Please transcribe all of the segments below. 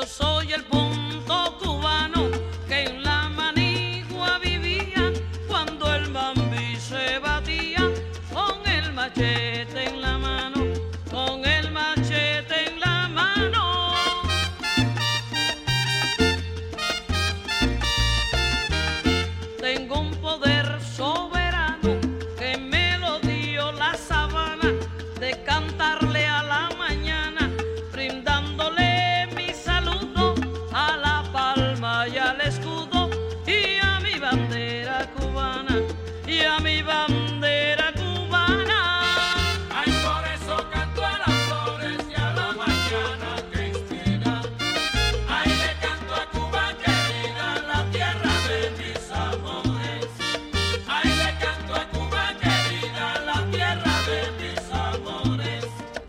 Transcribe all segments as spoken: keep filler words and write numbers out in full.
soy el punto cubano que en la manigua vivía cuando el Bambi se batía con el machete en la mano, con el machete en la mano. Tengo un poder soberano que me lo dio la sabana, de cantarle a la mañana, brindándole mi saludo a la palma y al escudo y a mi bandera cubana, y a mi bandera cubana. Ay, por eso canto a las flores y a la mañana que inspira. Ay, le canto a Cuba querida, la tierra de mis amores. Ay, le canto a Cuba querida, la tierra de mis amores.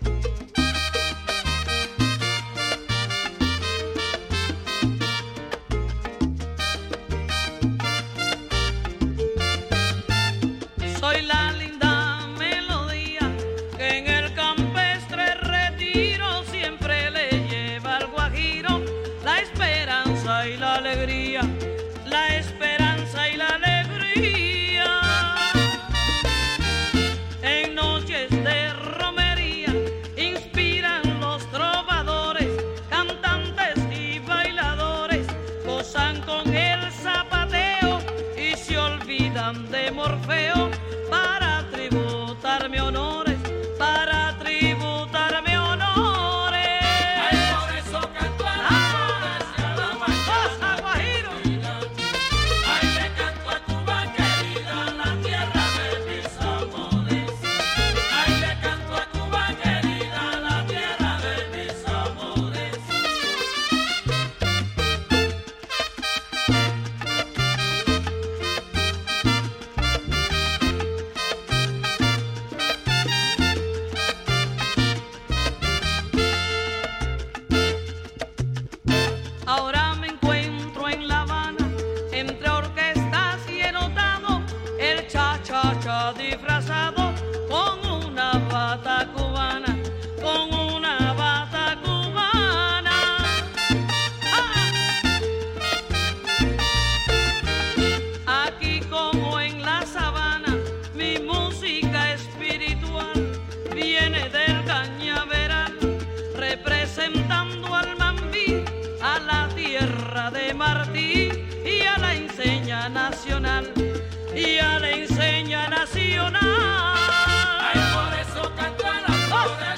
Soy la linda melodía que en el campestre retiro siempre le lleva al guajiro la esperanza y la alegría, la esperanza y la alegría. En noches de romería inspiran los trovadores, cantantes y bailadores, gozan con el zapateo y se olvidan de Morfeo para tributarme honores, para tributarme honores. Ay, por eso canto a las flores y a la mañana Guajiro. que inspira. Ay, le canto a Cuba querida, la tierra de mis amores. Ay, le canto a Cuba querida, la tierra de mis amores. Ahora me encuentro en La Habana, entre orquestas y he notado el cha-cha-cha disfrazado con una bata cubana, con una bata cubana. ¡Ah! Aquí como en la sabana, mi música espiritual viene del cañaveral, representando al Mambí, a la tierra de Martí y a la enseña nacional, y a la enseña nacional. Ay, por eso canto a las flores